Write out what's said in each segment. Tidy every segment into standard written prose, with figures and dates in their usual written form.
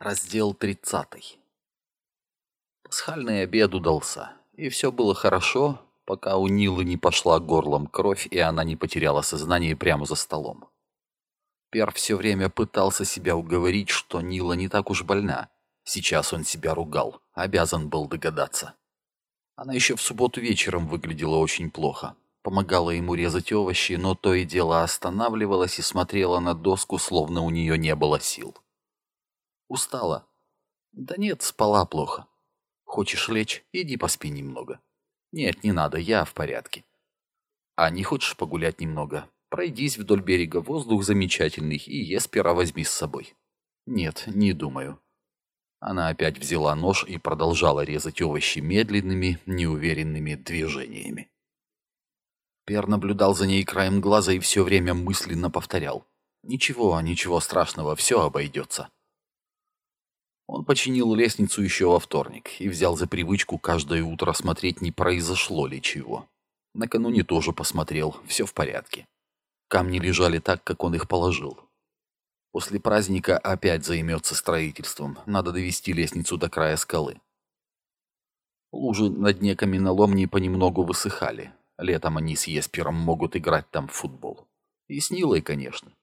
Раздел 30. Пасхальный обед удался, и все было хорошо, пока у Нилы не пошла горлом кровь, и она не потеряла сознание прямо за столом. Пер все время пытался себя уговорить, что Нила не так уж больна. Сейчас он себя ругал, обязан был догадаться. Она еще в субботу вечером выглядела очень плохо. Помогала ему резать овощи, но то и дело останавливалась и смотрела на доску, словно у нее не было сил. Устала? Да нет, спала плохо. Хочешь лечь? Иди поспи немного. Нет, не надо, я в порядке. А не хочешь погулять немного? Пройдись вдоль берега, воздух замечательный, и Еспера возьми с собой. Нет, не думаю. Она опять взяла нож и продолжала резать овощи медленными, неуверенными движениями. Пер наблюдал за ней краем глаза и все время мысленно повторял: «Ничего, ничего страшного, все обойдется». Он починил лестницу еще во вторник и взял за привычку каждое утро смотреть, не произошло ли чего. Накануне тоже посмотрел, все в порядке. Камни лежали так, как он их положил. После праздника опять займется строительством, надо довести лестницу до края скалы. Лужи на дне каменоломни понемногу высыхали. Летом они с Еспером могут играть там в футбол. И с Нилой, конечно.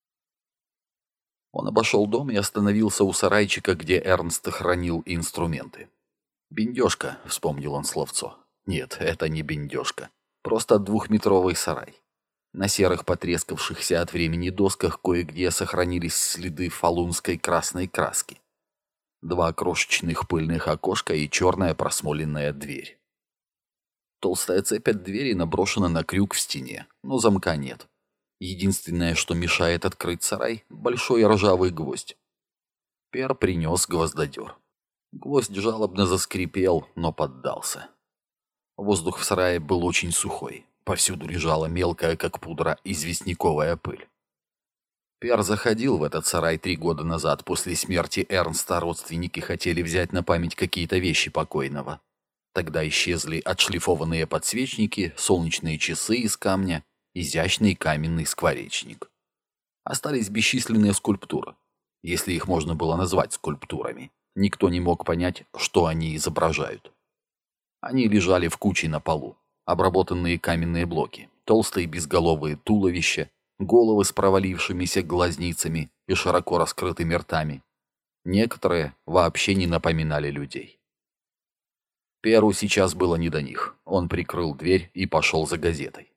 Он обошел дом и остановился у сарайчика, где Эрнст хранил инструменты. «Бендежка», — вспомнил он словцо. «Нет, это не бендежка. Просто двухметровый сарай. На серых потрескавшихся от времени досках кое-где сохранились следы фалунской красной краски. 2 крошечных пыльных окошка и черная просмоленная дверь. Толстая цепь от двери наброшена на крюк в стене, но замка нет. Единственное, что мешает открыть сарай — большой ржавый гвоздь. Пер принес гвоздодер. Гвоздь жалобно заскрипел, но поддался. Воздух в сарае был очень сухой. Повсюду лежала мелкая, как пудра, известняковая пыль. Пер заходил в этот сарай 3 года назад. После смерти Эрнста родственники хотели взять на память какие-то вещи покойного. Тогда исчезли отшлифованные подсвечники, солнечные часы из камня, изящный каменный скворечник. Остались бесчисленные скульптуры, если их можно было назвать скульптурами. Никто не мог понять, что они изображают. Они лежали в куче на полу, обработанные каменные блоки, толстые безголовые туловища, головы с провалившимися глазницами и широко раскрытыми ртами. Некоторые вообще не напоминали людей. Перу сейчас было не до них. Он прикрыл дверь и пошел за газетой.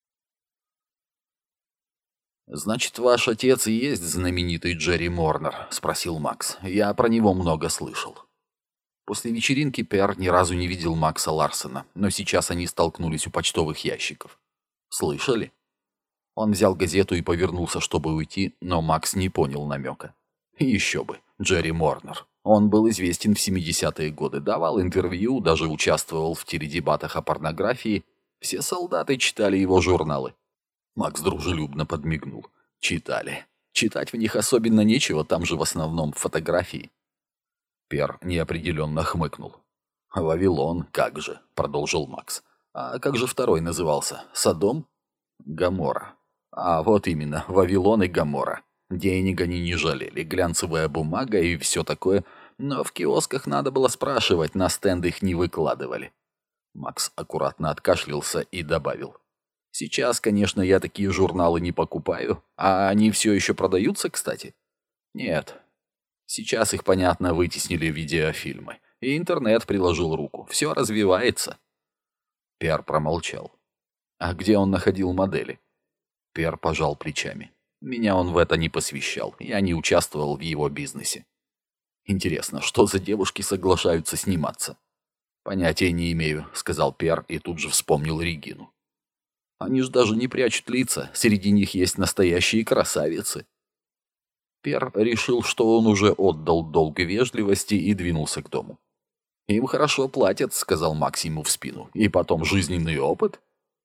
«Значит, ваш отец и есть знаменитый Джерри Морнер?» — спросил Макс. «Я про него много слышал». После вечеринки Пер ни разу не видел Макса Ларсена, но сейчас они столкнулись у почтовых ящиков. «Слышали?» Он взял газету и повернулся, чтобы уйти, но Макс не понял намека. Еще бы, Джерри Морнер. Он был известен в 70-е годы, давал интервью, даже участвовал в теледебатах о порнографии. Все солдаты читали его журналы. Макс дружелюбно подмигнул. Читали. Читать в них особенно нечего, там же в основном фотографии. Пер неопределенно хмыкнул. «Вавилон, как же», — продолжил Макс. «А как же второй назывался? Содом?» «Гоморра». «А вот именно, Вавилон и Гоморра. Денег они не жалели, глянцевая бумага и все такое, но в киосках надо было спрашивать, на стенд их не выкладывали». Макс аккуратно откашлялся и добавил. «Сейчас, конечно, я такие журналы не покупаю, а они все еще продаются, кстати?» «Нет. Сейчас их, понятно, вытеснили видеофильмы, и интернет приложил руку. Все развивается». Пер промолчал. «А где он находил модели?» Пер пожал плечами. «Меня он в это не посвящал, я не участвовал в его бизнесе». «Интересно, что за девушки соглашаются сниматься?» «Понятия не имею», — сказал Пер и тут же вспомнил Регину. «Они ж даже не прячут лица, среди них есть настоящие красавицы». Пер решил, что он уже отдал долг вежливости и двинулся к дому. «Им хорошо платят», — сказал Максиму в спину. «И потом жизненный опыт».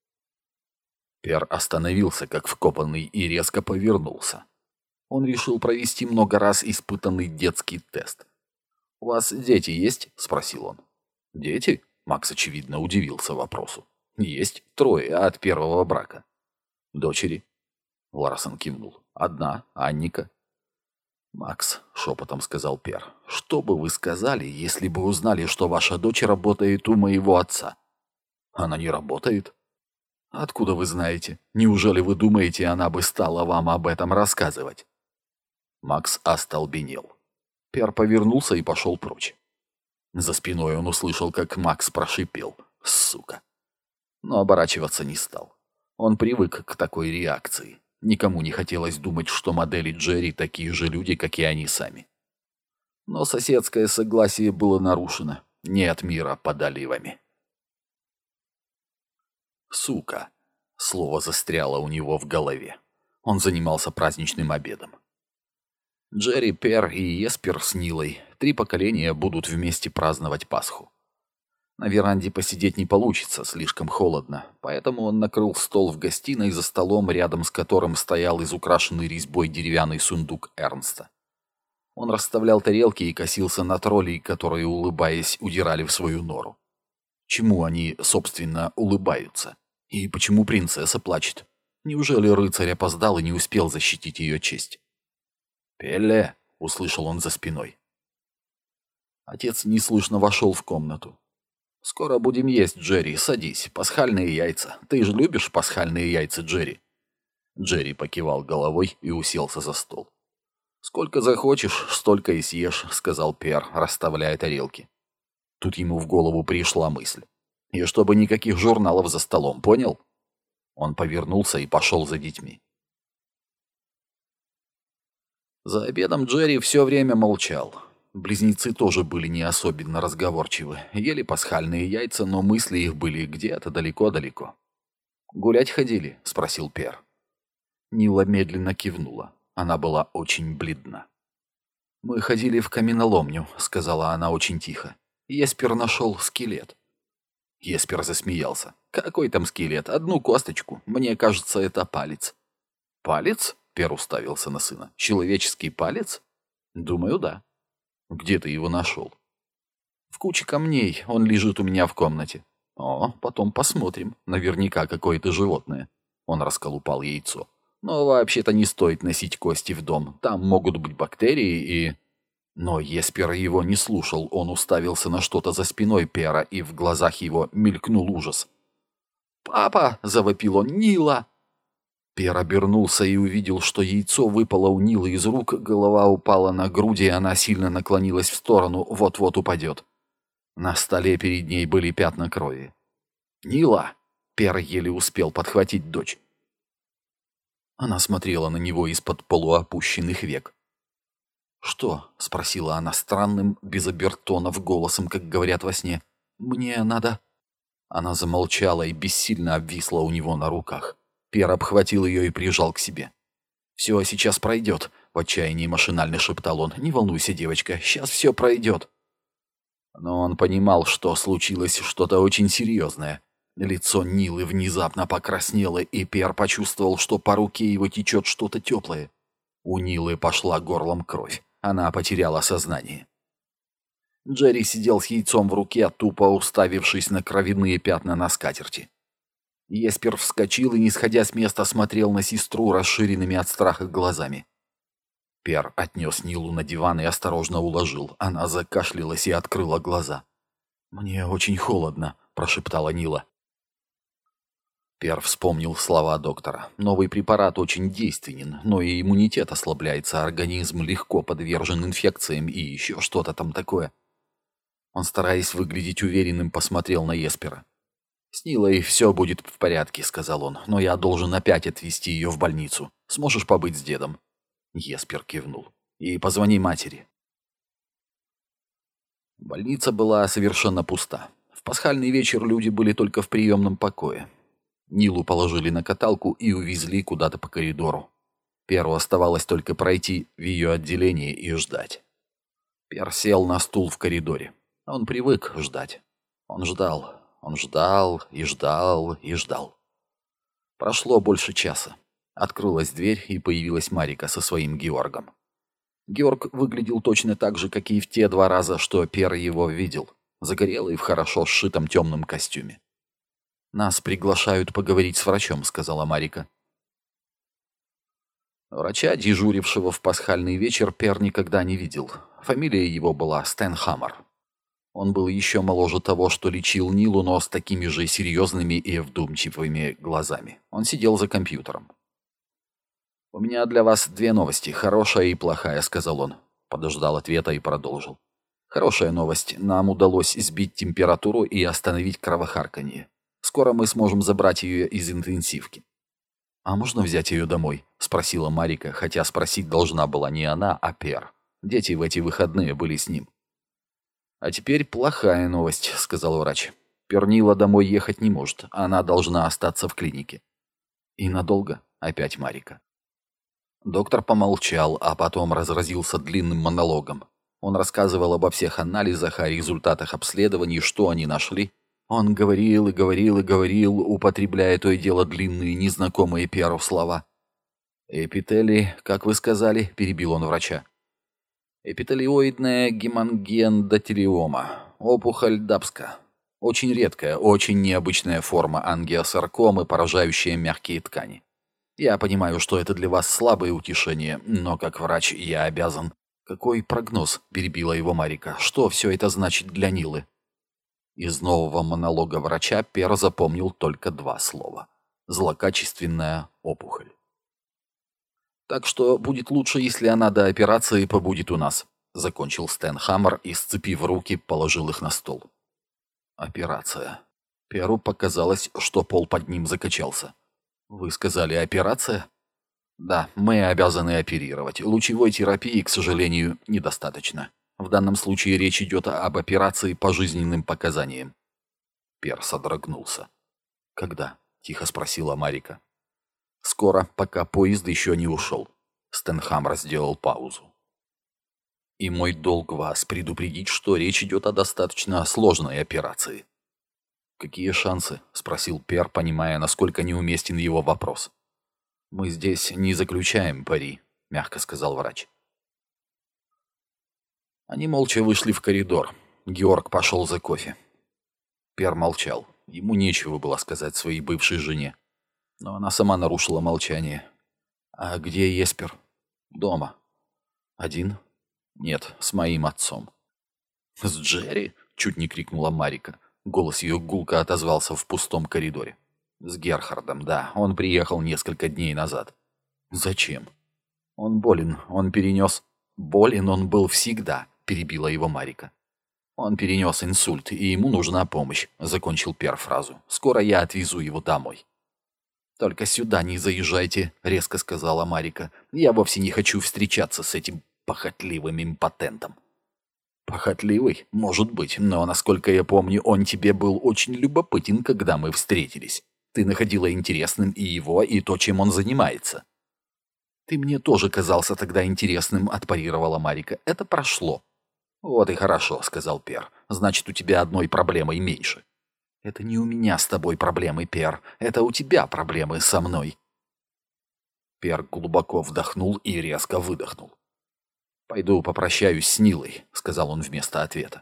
Пер остановился, как вкопанный, и резко повернулся. Он решил провести много раз испытанный детский тест. «У вас дети есть?» — спросил он. «Дети?» — Макс, очевидно, удивился вопросу. «Есть 3 от первого брака». «Дочери?» — Ларсон кивнул. «1, Анника». «Макс», — шепотом сказал Пер, — «что бы вы сказали, если бы узнали, что ваша дочь работает у моего отца?» «Она не работает». «Откуда вы знаете? Неужели вы думаете, она бы стала вам об этом рассказывать?» Макс остолбенел. Пер повернулся и пошел прочь. За спиной он услышал, как Макс прошипел: «Сука!» Но оборачиваться не стал. Он привык к такой реакции. Никому не хотелось думать, что модели Джерри такие же люди, как и они сами. Но соседское согласие было нарушено. Нет мира под оливами. «Сука!» — слово застряло у него в голове. Он занимался праздничным обедом. Джерри, Пер и Еспер с Нилой 3 поколения будут вместе праздновать Пасху. На веранде посидеть не получится, слишком холодно, поэтому он накрыл стол в гостиной за столом, рядом с которым стоял изукрашенный резьбой деревянный сундук Эрнста. Он расставлял тарелки и косился на троллей, которые, улыбаясь, удирали в свою нору. Чему они, собственно, улыбаются? И почему принцесса плачет? Неужели рыцарь опоздал и не успел защитить ее честь? «Пелле!» — услышал он за спиной. Отец неслышно вошел в комнату. «Скоро будем есть, Джерри, садись. Пасхальные яйца. Ты же любишь пасхальные яйца, Джерри?» Джерри покивал головой и уселся за стол. «Сколько захочешь, столько и съешь», — сказал Пер, расставляя тарелки. Тут ему в голову пришла мысль. «И чтобы никаких журналов за столом, понял?» Он повернулся и пошел за детьми. За обедом Джерри все время молчал. Близнецы тоже были не особенно разговорчивы. Ели пасхальные яйца, но мысли их были где-то далеко-далеко. «Гулять ходили?» — спросил Пер. Нила медленно кивнула. Она была очень бледна. «Мы ходили в каменоломню», — сказала она очень тихо. «Еспер нашел скелет». Еспер засмеялся. «Какой там скелет? Одну косточку. Мне кажется, это палец». «Палец?» — Пер уставился на сына. «Человеческий палец?» «Думаю, да». «Где ты его нашел?» «В куче камней. Он лежит у меня в комнате». «О, потом посмотрим. Наверняка какое-то животное». Он расколупал яйцо. «Но вообще-то не стоит носить кости в дом. Там могут быть бактерии и...» Но Еспер его не слушал. Он уставился на что-то за спиной Пера, и в глазах его мелькнул ужас. «Папа!» — завопил он. «Нила!» Пер обернулся и увидел, что яйцо выпало у Нилы из рук, голова упала на груди, и она сильно наклонилась в сторону, вот-вот упадет. На столе перед ней были пятна крови. «Нила!» — Пер еле успел подхватить дочь. Она смотрела на него из-под полуопущенных век. «Что?» — спросила она странным, без обертонов голосом, как говорят во сне. «Мне надо...» Она замолчала и бессильно обвисла у него на руках. Пер обхватил ее и прижал к себе. «Все сейчас пройдет», — в отчаянии машинально шептал он. «Не волнуйся, девочка, сейчас все пройдет». Но он понимал, что случилось что-то очень серьезное. Лицо Нилы внезапно покраснело, и Пер почувствовал, что по руке его течет что-то теплое. У Нилы пошла горлом кровь. Она потеряла сознание. Джерри сидел с яйцом в руке, тупо уставившись на кровяные пятна на скатерти. Еспер вскочил и, не сходя с места, смотрел на сестру расширенными от страха глазами. Пер отнес Нилу на диван и осторожно уложил. Она закашлялась и открыла глаза. «Мне очень холодно», — прошептала Нила. Пер вспомнил слова доктора. Новый препарат очень действенен, но и иммунитет ослабляется, организм легко подвержен инфекциям и еще что-то там такое. Он, стараясь выглядеть уверенным, посмотрел на Еспера. «С Нилой все будет в порядке», — сказал он, — «но я должен опять отвезти ее в больницу. Сможешь побыть с дедом?» Еспер кивнул. «И позвони матери». Больница была совершенно пуста. В пасхальный вечер люди были только в приемном покое. Нилу положили на каталку и увезли куда-то по коридору. Перу оставалось только пройти в ее отделение и ждать. Пер сел на стул в коридоре. Он привык ждать. Он ждал. Он ждал и ждал и ждал. Прошло больше часа. Открылась дверь, и появилась Марика со своим Георгом. Георг выглядел точно так же, как и в те 2 раза, что Пер его видел. Загорелый в хорошо сшитом темном костюме. «Нас приглашают поговорить с врачом», — сказала Марика. Врача, дежурившего в пасхальный вечер, Пер никогда не видел. Фамилия его была Стэн Хаммер. Он был еще моложе того, что лечил Нилу, но с такими же серьезными и вдумчивыми глазами. Он сидел за компьютером. «У меня для вас две новости, хорошая и плохая», — сказал он. Подождал ответа и продолжил. «Хорошая новость. Нам удалось сбить температуру и остановить кровохарканье. Скоро мы сможем забрать ее из интенсивки». «А можно взять ее домой?» — спросила Марика, хотя спросить должна была не она, а Пер. Дети в эти выходные были с ним. «А теперь плохая новость», — сказал врач. «Пернила домой ехать не может. Она должна остаться в клинике». «И надолго?» — опять Марика. Доктор помолчал, а потом разразился длинным монологом. Он рассказывал обо всех анализах, о результатах обследований, что они нашли. Он говорил и говорил и говорил, употребляя то и дело длинные, незнакомые Перу слова. «Эпителий, как вы сказали», — перебил он врача. «Эпителиоидная гемангиэндотелиома, опухоль Дабска. Очень редкая, очень необычная форма ангиосаркомы, поражающая мягкие ткани. Я понимаю, что это для вас слабое утешение, но как врач я обязан...» «Какой прогноз?» — перебила его Марика. «Что все это значит для Нилы?» Из нового монолога врача Пер запомнил только два слова. Злокачественная опухоль. «Так что будет лучше, если она до операции побудет у нас», — закончил Стэн Хаммер и, сцепив руки, положил их на стол. «Операция». Перу показалось, что пол под ним закачался. «Вы сказали, операция?» «Да, мы обязаны оперировать. Лучевой терапии, к сожалению, недостаточно. В данном случае речь идет об операции по жизненным показаниям». Пер содрогнулся. «Когда?» — тихо спросила Марика. «Скоро, пока поезд еще не ушел». Стэнхаммер сделал паузу. «И мой долг вас предупредить, что речь идет о достаточно сложной операции». «Какие шансы?» — спросил Пер, понимая, насколько неуместен его вопрос. «Мы здесь не заключаем пари», — мягко сказал врач. Они молча вышли в коридор. Георг пошел за кофе. Пер молчал. Ему нечего было сказать своей бывшей жене. Но она сама нарушила молчание. «А где Еспер?» «Дома». «Один?» «Нет, с моим отцом». «С Джерри?» — чуть не крикнула Марика. Голос ее гулко отозвался в пустом коридоре. «С Герхардом, да. Он приехал несколько дней назад». «Зачем?» «Он болен. Он перенес...» «Болен он был всегда», — перебила его Марика. «Он перенес инсульт, и ему нужна помощь», — закончил Пер фразу. «Скоро я отвезу его домой». «Только сюда не заезжайте», — резко сказала Марика. «Я вовсе не хочу встречаться с этим похотливым импотентом». «Похотливый? Может быть, но, насколько я помню, он тебе был очень любопытен, когда мы встретились. Ты находила интересным и его, и то, чем он занимается». «Ты мне тоже казался тогда интересным», — отпарировала Марика. «Это прошло». «Вот и хорошо», — сказал Пер. «Значит, у тебя одной проблемой меньше». «Это не у меня с тобой проблемы, Пер. Это у тебя проблемы со мной». Пер глубоко вдохнул и резко выдохнул. «Пойду попрощаюсь с Нилой», — сказал он вместо ответа.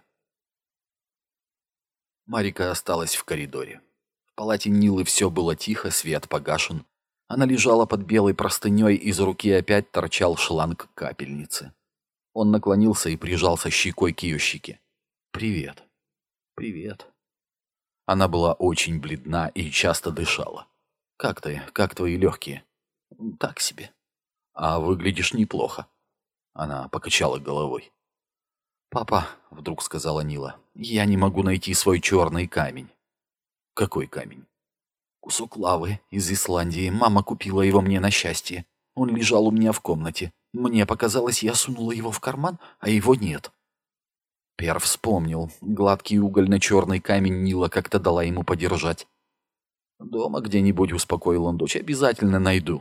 Марика осталась в коридоре. В палате Нилы все было тихо, свет погашен. Она лежала под белой простыней, из руки опять торчал шланг капельницы. Он наклонился и прижался щекой к ее щеке. «Привет». «Привет». Она была очень бледна и часто дышала. «Как ты? Как твои легкие?» «Так себе». «А выглядишь неплохо». Она покачала головой. «Папа», — вдруг сказала Нила, — «я не могу найти свой черный камень». «Какой камень?» «Кусок лавы из Исландии. Мама купила его мне на счастье. Он лежал у меня в комнате. Мне показалось, я сунула его в карман, а его нет». Пер вспомнил. Гладкий угольно-черный камень Нила как-то дала ему подержать. «Дома где-нибудь», — успокоил он дочь, — «обязательно найду».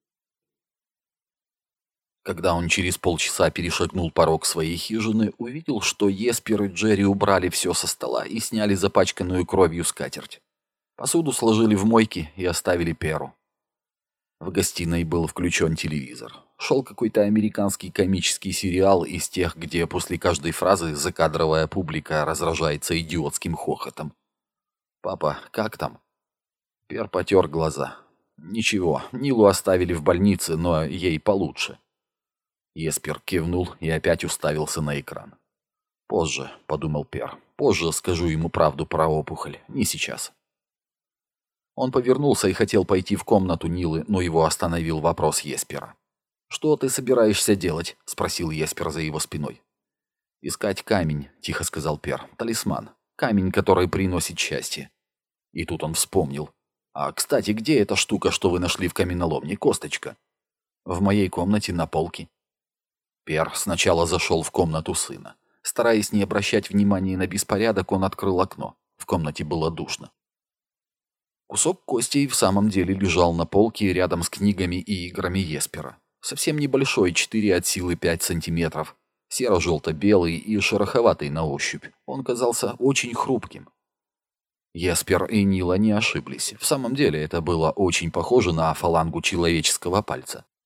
Когда он через полчаса перешагнул порог своей хижины, увидел, что Еспер и Джерри убрали все со стола и сняли запачканную кровью скатерть. Посуду сложили в мойке и оставили Перу. В гостиной был включен телевизор. Шел какой-то американский комический сериал из тех, где после каждой фразы закадровая публика разражается идиотским хохотом. «Папа, как там?» Пер потер глаза. «Ничего, Нилу оставили в больнице, но ей получше». Еспер кивнул и опять уставился на экран. «Позже», — подумал Пер, — «позже скажу ему правду про опухоль, не сейчас». Он повернулся и хотел пойти в комнату Нилы, но его остановил вопрос Еспера. «Что ты собираешься делать?» — спросил Еспер за его спиной. «Искать камень», — тихо сказал Пер, — «талисман, камень, который приносит счастье». И тут он вспомнил. «А, кстати, где эта штука, что вы нашли в каменоломне, косточка?» «В моей комнате на полке». Пер сначала зашел в комнату сына. Стараясь не обращать внимания на беспорядок, он открыл окно. В комнате было душно. Кусок кости в самом деле лежал на полке рядом с книгами и играми Еспера. Совсем небольшой, 4 от силы 5 сантиметров. Серо-желто-белый и шероховатый на ощупь. Он казался очень хрупким. Еспер и Нила не ошиблись. В самом деле это было очень похоже на фалангу человеческого пальца.